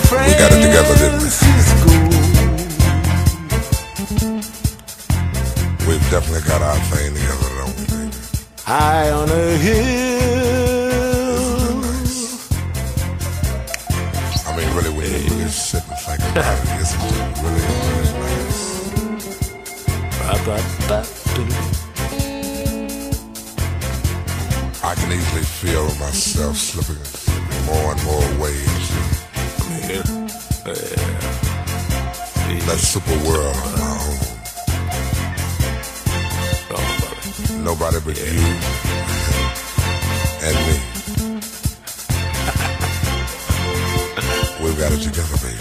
We got it together, didn't we? We've definitely got our thing together, don't we, baby? High on a hill. Nice. I mean, really, when you really sit and think about it, it's really, really nice. I can easily feel myself slipping more and more ways. That super world of my own. Nobody but you and me. We've got it together, baby.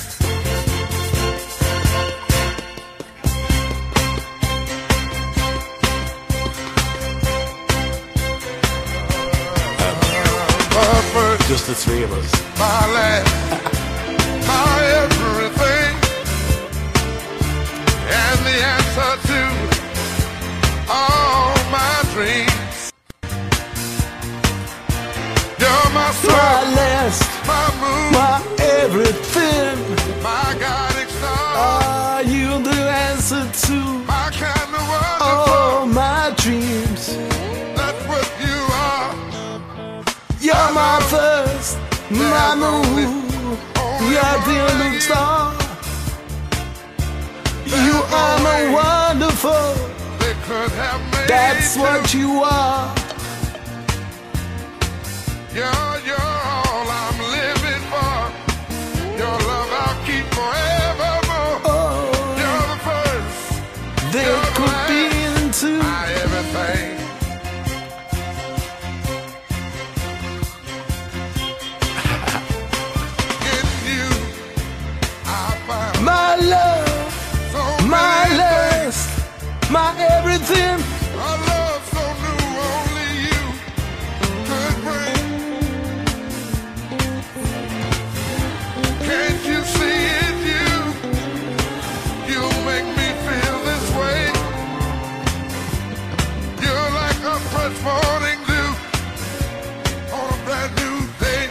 Just the three of us. My last, my everything, and the answer to all my dreams. You're my sun, My last, my moon, my everything. my guiding star, Are you the answer to my kind of wonderful. all my dreams? That's what you are. You're my first, my moon. You're the only star. You are my wonderful. They could have made That's what you are. You're all I'm living for. Your love I'll keep forevermore. Oh, You're the first, there could be into my everything. In you, I found my love, so my many last, my everything. things. A love so new, only you could bring. Can't you see it, you make me feel this way. You're like a fresh morning dew on a brand new day.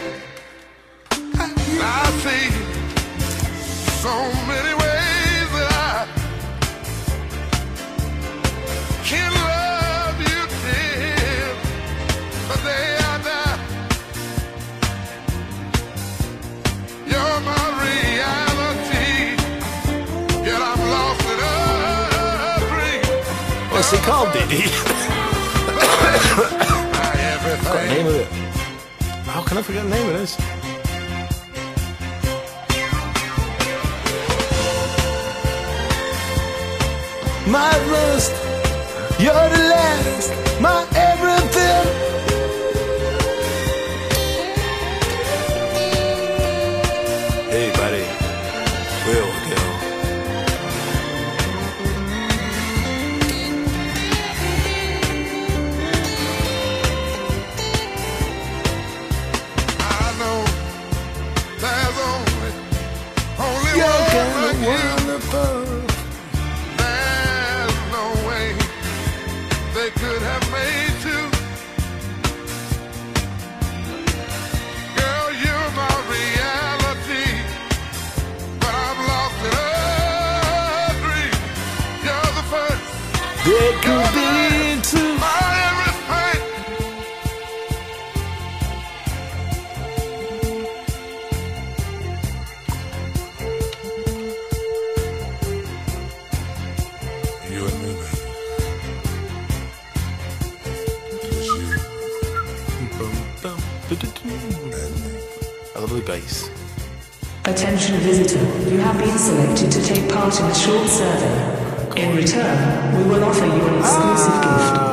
I see so many ways that I can love you till the day I die. You're my reality, yet I'm lost in a dream. What's it called, Diddy? My everything. The name of it. How can I forget the name of this? My first, you're the last, my everything. Hey, buddy, Will Gill. I know there's only You're one kind like of you. wonderful. There's no way they could have made two. Girl, you're my reality, but I'm lost in a dream. You're the first, There could be two. my everything. You and me, baby. Just you and me. A lovely bass. Attention visitor, you have been selected to take part in a short survey. In return, we will offer you an exclusive gift.